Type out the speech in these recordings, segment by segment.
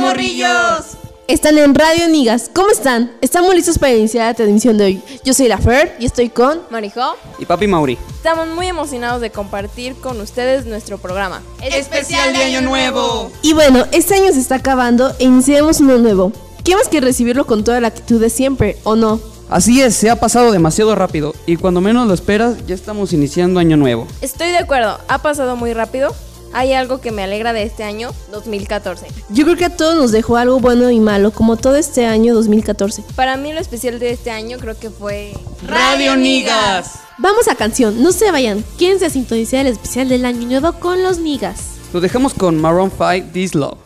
morrillos! Están en Radio Nigas. ¿Cómo están? Estamos listos para iniciar la transmisión de hoy. Yo soy la Fer y estoy con Marijo y Papi Mauri. Estamos muy emocionados de compartir con ustedes nuestro programa ¡Especial de Año Nuevo! Y bueno, este año se está acabando e iniciamos uno nuevo. ¿Qué más que recibirlo con toda la actitud de siempre, o no? Así es, se ha pasado demasiado rápido y cuando menos lo esperas ya estamos iniciando Año Nuevo. Estoy de acuerdo, ha pasado muy rápido. Hay algo que me alegra de este año 2014. Yo creo que a todos nos dejó algo bueno y malo, como todo este año 2014. Para mí lo especial de este año creo que fue Radio Nigas. Vamos a canción, no se vayan. Quédense a sintonizar el especial del Año Nuevo con los Nigas. Lo dejamos con Maroon 5, This Love.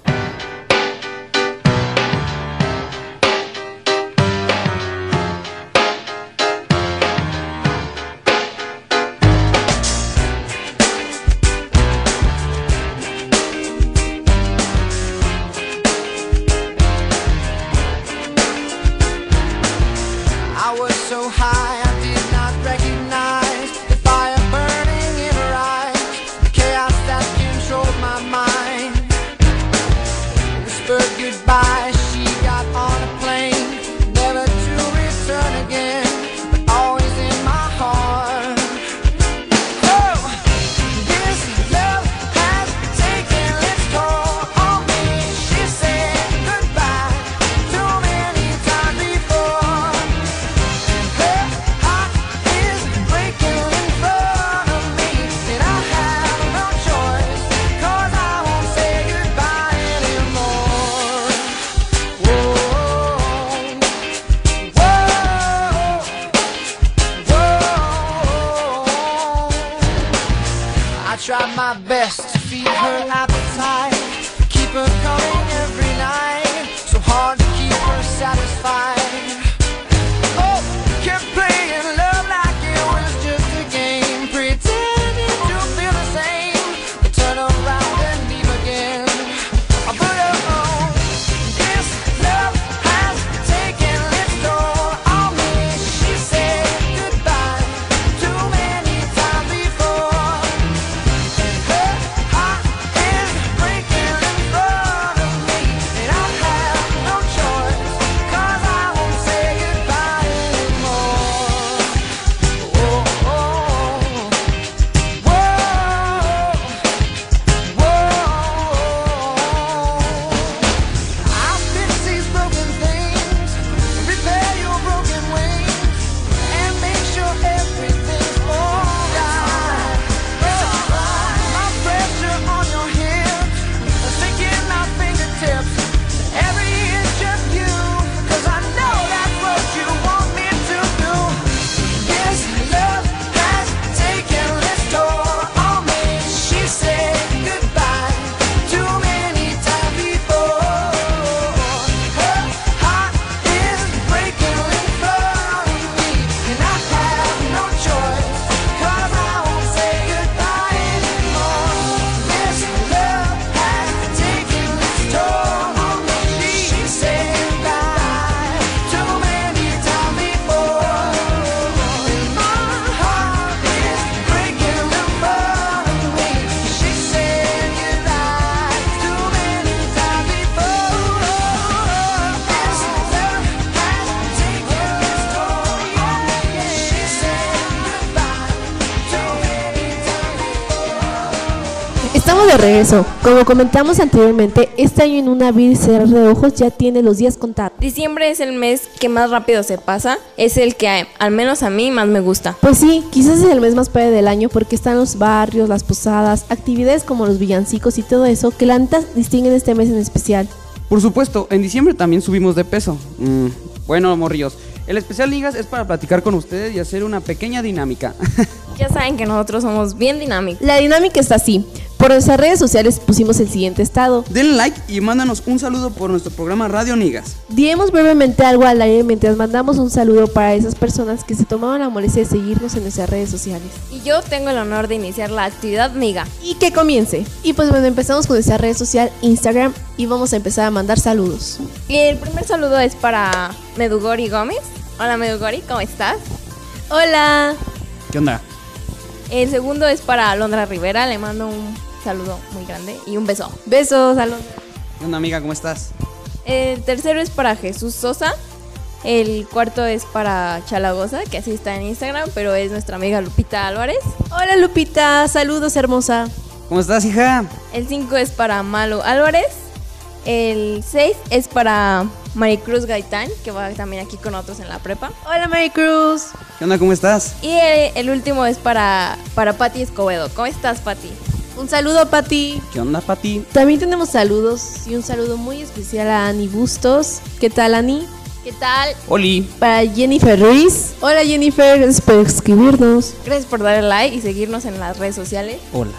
Tried my best to feed her appetite, keep her coming every night, so hard to keep her satisfied. Oh, kept playing love like it was just a game, pretending to feel the same, but turn around and leave again. But oh, this love has taken its toll on me. She said goodbye too many times before. Estamos de regreso. Como comentamos anteriormente, este año en un abrir y cerrar de ojos ya tiene los días contados. Diciembre es el mes que más rápido se pasa, es el que al menos a mí más me gusta. Pues sí, quizás es el mes más padre del año porque están los barrios, las posadas, actividades como los villancicos y todo eso que la neta distinguen este mes en especial. Por supuesto, en diciembre también subimos de peso. Bueno, morrillos, el especial Ligas es para platicar con ustedes y hacer una pequeña dinámica. Ya saben que nosotros somos bien dinámicos. La dinámica está así. Por nuestras redes sociales pusimos el siguiente estado. Denle like y mándanos un saludo por nuestro programa Radio Nigas. Diremos brevemente algo al aire mientras mandamos un saludo para esas personas que se tomaron la molestia de seguirnos en nuestras redes sociales. Y yo tengo el honor de iniciar la actividad Niga. Y que comience. Y pues bueno, empezamos con nuestra red social Instagram y vamos a empezar a mandar saludos. Y el primer saludo es para Medugori Gómez. Hola Medugori, ¿cómo estás? Hola. ¿Qué onda? El segundo es para Alondra Rivera, le mando un saludo muy grande y un beso. Besos, Alondra. ¿Qué onda, amiga? ¿Cómo estás? El tercero es para Jesús Sosa. El cuarto es para Chalagosa, que así está en Instagram, pero es nuestra amiga Lupita Álvarez. Hola Lupita, saludos hermosa. ¿Cómo estás, hija? El 5 es para Malu Álvarez. El 6 es para Maricruz Gaitán, que va también aquí con nosotros en la prepa. Hola Maricruz. ¿Qué onda? ¿Cómo estás? Y el último es para Pati Escobedo. ¿Cómo estás, Pati? Un saludo Pati. ¿Qué onda, Pati? También tenemos saludos y un saludo muy especial a Ani Bustos. ¿Qué tal, Ani? ¿Qué tal? Oli. Para Jennifer Ruiz. Hola Jennifer, gracias por escribirnos. Gracias por darle like y seguirnos en las redes sociales. Hola.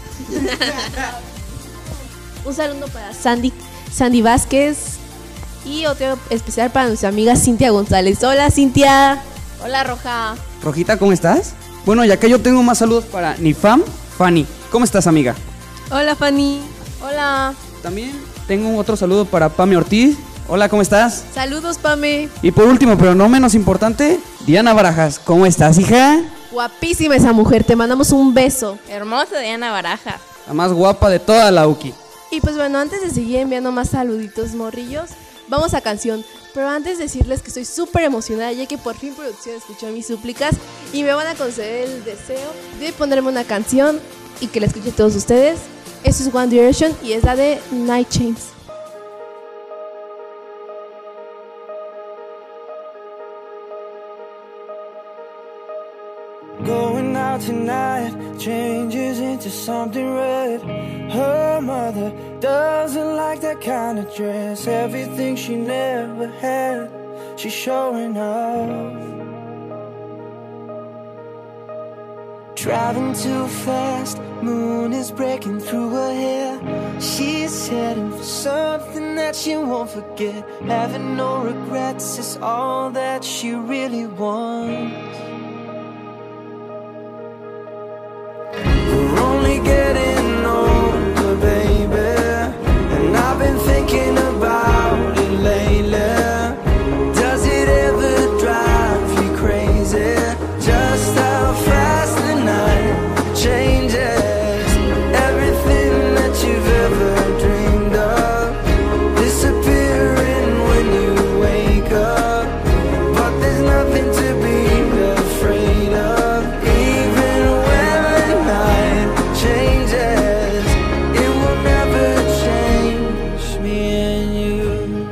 Un saludo para Sandy Vázquez. Y otro especial para nuestra amiga Cintia González. Hola Cintia. Hola, Roja. Rojita, ¿cómo estás? Bueno, ya que yo tengo más saludos para Nifam, Fanny. ¿Cómo estás, amiga? Hola Fanny. Hola. También tengo otro saludo para Pame Ortiz. Hola, ¿cómo estás? Saludos Pame. Y por último, pero no menos importante, Diana Barajas. ¿Cómo estás, hija? Guapísima esa mujer, te mandamos un beso. Hermosa Diana Baraja. La más guapa de toda la UKI. Y pues bueno, antes de seguir enviando más saluditos morrillos, vamos a canción. Pero antes decirles que estoy súper emocionada ya que por fin producción escuchó mis súplicas y me van a conceder el deseo de ponerme una canción y que la escuchen todos ustedes. Esto es One Direction y es la de Night Chains. Going out tonight changes into something red. Her mother doesn't like that kind of dress. Everything she never had, she's showing off. Driving too fast, moon is breaking through her hair. She's heading for something that she won't forget. Having no regrets is all that she really wants. We're only getting older, baby, and I've been thinking about it lately. Does it ever drive you crazy? Just how fast the night changes. Everything that you've ever dreamed of disappearing when you wake up. But there's nothing to be afraid of. Even when the night changes, it will never change me and you.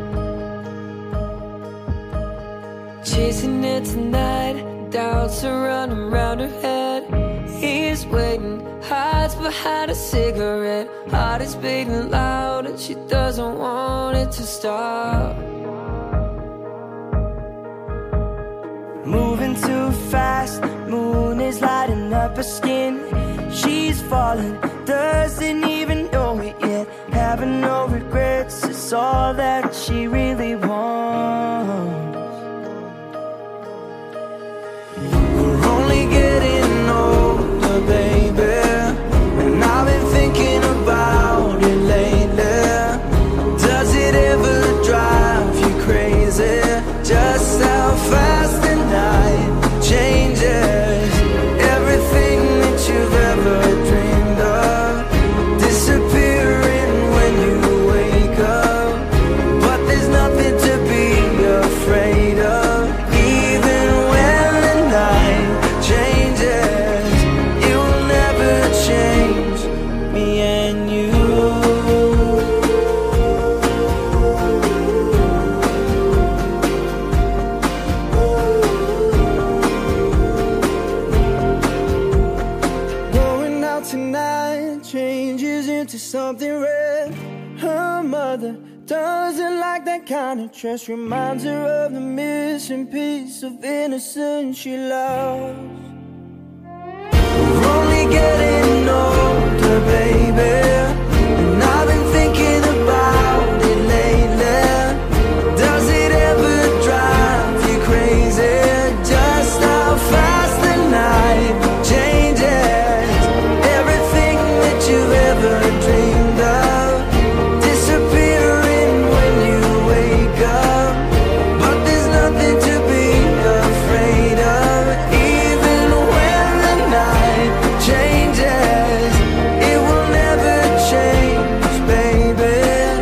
Chasing it tonight, doubts are running round her head. He's waiting, hides behind a cigarette. Heart is beating loud and she doesn't want it to stop. Moving too fast, moon is lighting up her skin. She's falling, doesn't even know it yet. Having no regrets is all that she really wants. We're only getting older, baby, and I've been thinking about it lately. Does it ever drive you crazy? Just how fast the night changes. Everything that you've ever dreamed of disappearing when you wake up. But there's nothing to be afraid of. Even when the night changes, it will never change me and you. Going out tonight changes into something red. Her mother doesn't like that kind of dress. Reminds her of the missing piece of innocence she lost. We're only getting older, baby, and I've been thinking about it lately. Does it ever drive you crazy? Just how fast the night changes. Everything that you've ever dreamed of disappearing when you wake up. But there's nothing to be afraid of. Even when the night changes, it will never change, baby.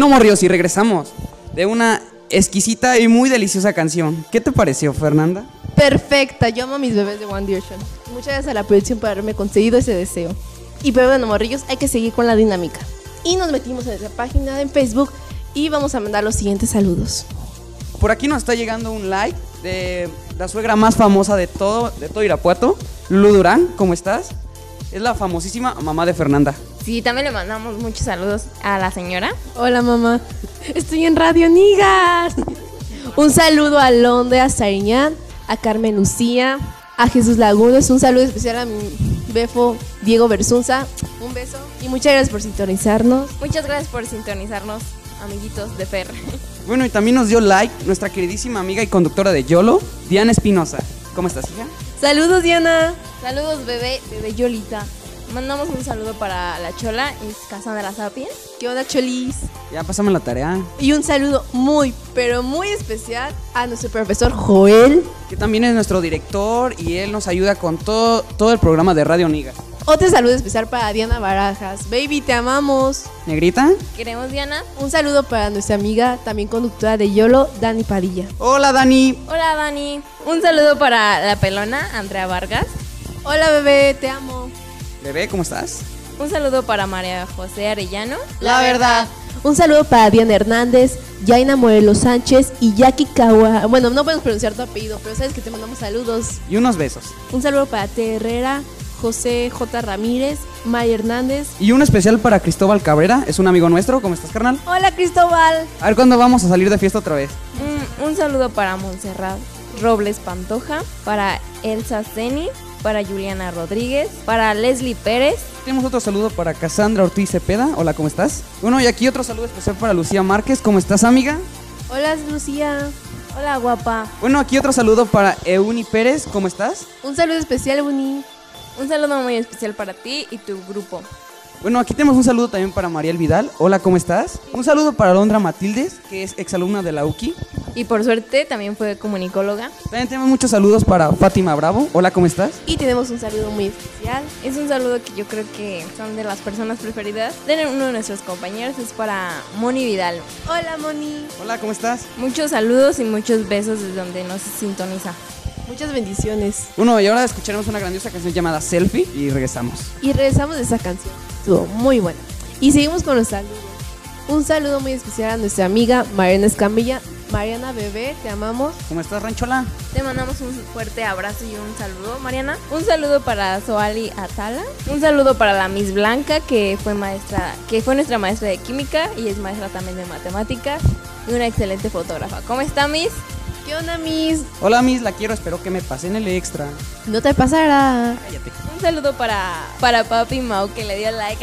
Bueno, morrios, y regresamos de una exquisita y muy deliciosa canción. ¿Qué te pareció, Fernanda? Perfecta, yo amo a mis bebés de One Direction. Muchas gracias a la producción por haberme concedido ese deseo. Y pero bueno, morrillos, hay que seguir con la dinámica. Y nos metimos en esa página en Facebook y vamos a mandar los siguientes saludos. Por aquí nos está llegando un like de la suegra más famosa de todo Irapuato, Lulu Durán. ¿Cómo estás? Es la famosísima mamá de Fernanda. Sí, también le mandamos muchos saludos a la señora. Hola mamá, estoy en Radio Nigas. Un saludo a Londe, a Sariñán, a Carmen Lucía, a Jesús Lagunes. Un saludo especial a mi befo Diego Bersunza. Un beso y muchas gracias por sintonizarnos. Muchas gracias por sintonizarnos, amiguitos de Fer. Bueno, y también nos dio like nuestra queridísima amiga y conductora de YOLO, Diana Espinosa. ¿Cómo estás, hija? Saludos Diana. Saludos, bebé Yolita. Mandamos un saludo para la Chola, es Cassandra Sapiens. ¿Qué onda, Cholis? Ya pasame la tarea. Y un saludo muy, pero muy especial a nuestro profesor Joel. Que también es nuestro director y él nos ayuda con todo el programa de Radio Nigas. Otro saludo especial para Diana Barajas. Baby, te amamos. ¿Negrita? Queremos, Diana. Un saludo para nuestra amiga, también conductora de YOLO, Dani Padilla. Hola, Dani. Hola, Dani. Un saludo para la pelona, Andrea Vargas. Hola, bebé, te amo. Bebé, ¿cómo estás? Un saludo para María José Arellano. La verdad. Un saludo para Diana Hernández, Yaina Morelos Sánchez y Jackie Kawa. Bueno, no podemos pronunciar tu apellido, pero sabes que te mandamos saludos. Y unos besos. Un saludo para T. Herrera, José J. Ramírez, Maya Hernández. Y un especial para Cristóbal Cabrera, es un amigo nuestro. ¿Cómo estás, carnal? Hola, Cristóbal. A ver cuándo vamos a salir de fiesta otra vez. Un saludo para Montserrat Robles Pantoja, para Elsa Zeni, para Juliana Rodríguez, para Leslie Pérez. Tenemos otro saludo para Cassandra Ortiz Cepeda. Hola, ¿cómo estás? Bueno, y aquí otro saludo especial para Lucía Márquez. ¿Cómo estás, amiga? Hola, Lucía. Hola, guapa. Bueno, aquí otro saludo para Euni Pérez. ¿Cómo estás? Un saludo especial, Uni. Un saludo muy especial para ti y tu grupo. Bueno, aquí tenemos un saludo también para Mariel Vidal. Hola, ¿cómo estás? Un saludo para Alondra Matildes, que es exalumna de la UKI. Y por suerte también fue comunicóloga. También tenemos muchos saludos para Fátima Bravo. Hola, ¿cómo estás? Y tenemos un saludo muy especial. Es un saludo que yo creo que son de las personas preferidas de uno de nuestros compañeros. Es para Moni Vidal. Hola, Moni. Hola, ¿cómo estás? Muchos saludos y muchos besos desde donde nos sintoniza. Muchas bendiciones. Bueno, y ahora escucharemos una grandiosa canción llamada Selfie y regresamos. Y regresamos de esa canción. Estuvo muy buena. Y seguimos con los saludos. Un saludo muy especial a nuestra amiga Mariana Escamilla. Mariana, bebé, te amamos. ¿Cómo estás, Ranchola? Te mandamos un fuerte abrazo y un saludo, Mariana. Un saludo para Soali Atala. Un saludo para la Miss Blanca, que fue nuestra maestra de química y es maestra también de matemáticas y una excelente fotógrafa. ¿Cómo está, Miss? ¿Qué onda, Miss? Hola, Miss, la quiero, espero que me pasen el extra. No te pasará. Cállate. Un saludo para Papi Mau, que le dio like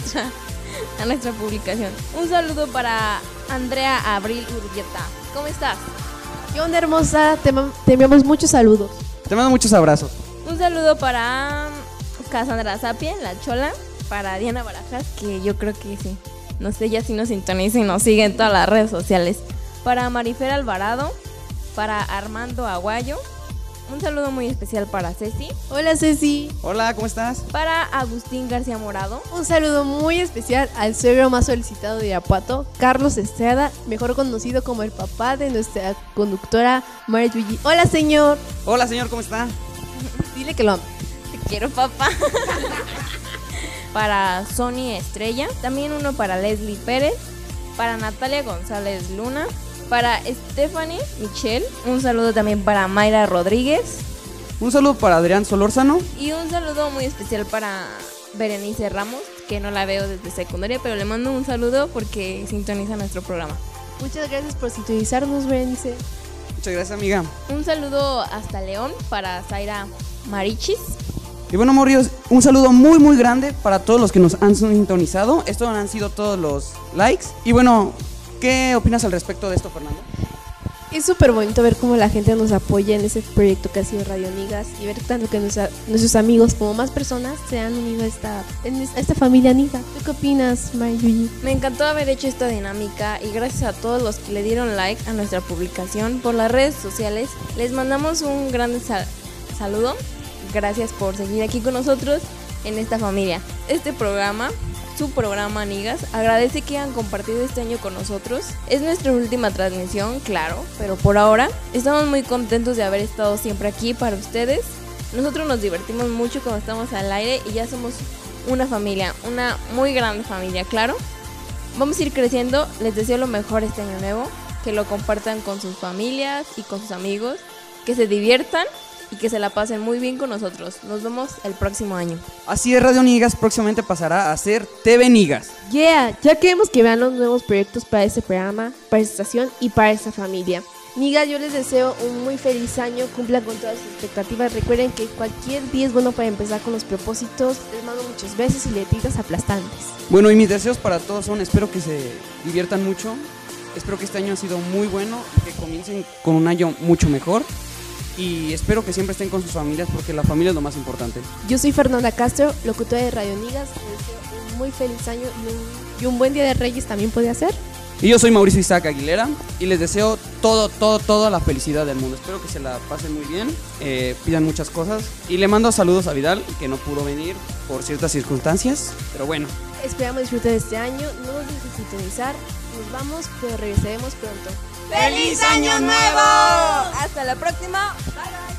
a nuestra publicación. Un saludo para Andrea Abril Urbieta. ¿Cómo estás? ¿Qué onda, hermosa? Te enviamos muchos saludos. Te mando muchos abrazos. Un saludo para Cassandra Sapien, la Chola. Para Diana Barajas, que yo creo que sí. No sé, ella sí nos sintoniza y nos sigue en todas las redes sociales. Para Marifer Alvarado. Para Armando Aguayo. Un saludo muy especial para Ceci. Hola, Ceci. Hola, ¿cómo estás? Para Agustín García Morado. Un saludo muy especial al suegro más solicitado de Irapuato, Carlos Estrada, mejor conocido como el papá de nuestra conductora Mari Yuyi. Hola, señor. Hola, señor, ¿cómo está? Dile que lo amo. Te quiero, papá. Para Sony Estrella. También uno para Leslie Pérez. Para Natalia González Luna. Para Stephanie Michelle. Un saludo también para Mayra Rodríguez. Un saludo para Adrián Solórzano. Y un saludo muy especial para Berenice Ramos, que no la veo desde secundaria, pero le mando un saludo porque sintoniza nuestro programa. Muchas gracias por sintonizarnos, Berenice. Muchas gracias, amiga. Un saludo hasta León para Zaira Marichis. Y bueno, morrios, un saludo muy, muy grande para todos los que nos han sintonizado. Estos han sido todos los likes. Y bueno, ¿qué opinas al respecto de esto, Fernando? Es súper bonito ver cómo la gente nos apoya en ese proyecto que ha sido Radio Nigas y ver tanto que nuestros amigos como más personas se han unido a esta familia Niga. ¿Tú qué opinas, Mayuyi? Me encantó haber hecho esta dinámica y gracias a todos los que le dieron like a nuestra publicación por las redes sociales. Les mandamos un gran saludo. Gracias por seguir aquí con nosotros en esta familia. Este programa su programa Amigas. Agradece que hayan compartido este año con nosotros. Es nuestra última transmisión, claro, pero por ahora estamos muy contentos de haber estado siempre aquí para ustedes. Nosotros nos divertimos mucho cuando estamos al aire y ya somos una familia, una muy grande familia, claro. Vamos a ir creciendo, les deseo lo mejor este año nuevo, que lo compartan con sus familias y con sus amigos, que se diviertan y que se la pasen muy bien con nosotros. Nos vemos el próximo año. Así es, Radio Nigas próximamente pasará a ser TV Nigas. Yeah, ya queremos que vean los nuevos proyectos para este programa, para esta estación y para esta familia. Nigas, yo les deseo un muy feliz año, cumplan con todas sus expectativas. Recuerden que cualquier día es bueno para empezar con los propósitos. Les mando muchos besos y letritas aplastantes. Bueno, y mis deseos para todos son, espero que se diviertan mucho. Espero que este año ha sido muy bueno y que comiencen con un año mucho mejor. Y espero que siempre estén con sus familias porque la familia es lo más importante. Yo soy Fernanda Castro, locutora de Radio Nigas. Les deseo un muy feliz año y un buen Día de Reyes también puede ser. Y yo soy Mauricio Isaac Aguilera y les deseo toda la felicidad del mundo. Espero que se la pasen muy bien, pidan muchas cosas. Y le mando saludos a Vidal, que no pudo venir por ciertas circunstancias, pero bueno. Esperamos disfrutar de este año, no nos dejen de sintonizar. Nos vamos, pero regresaremos pronto. ¡Feliz Año Nuevo! Hasta la próxima. Bye bye.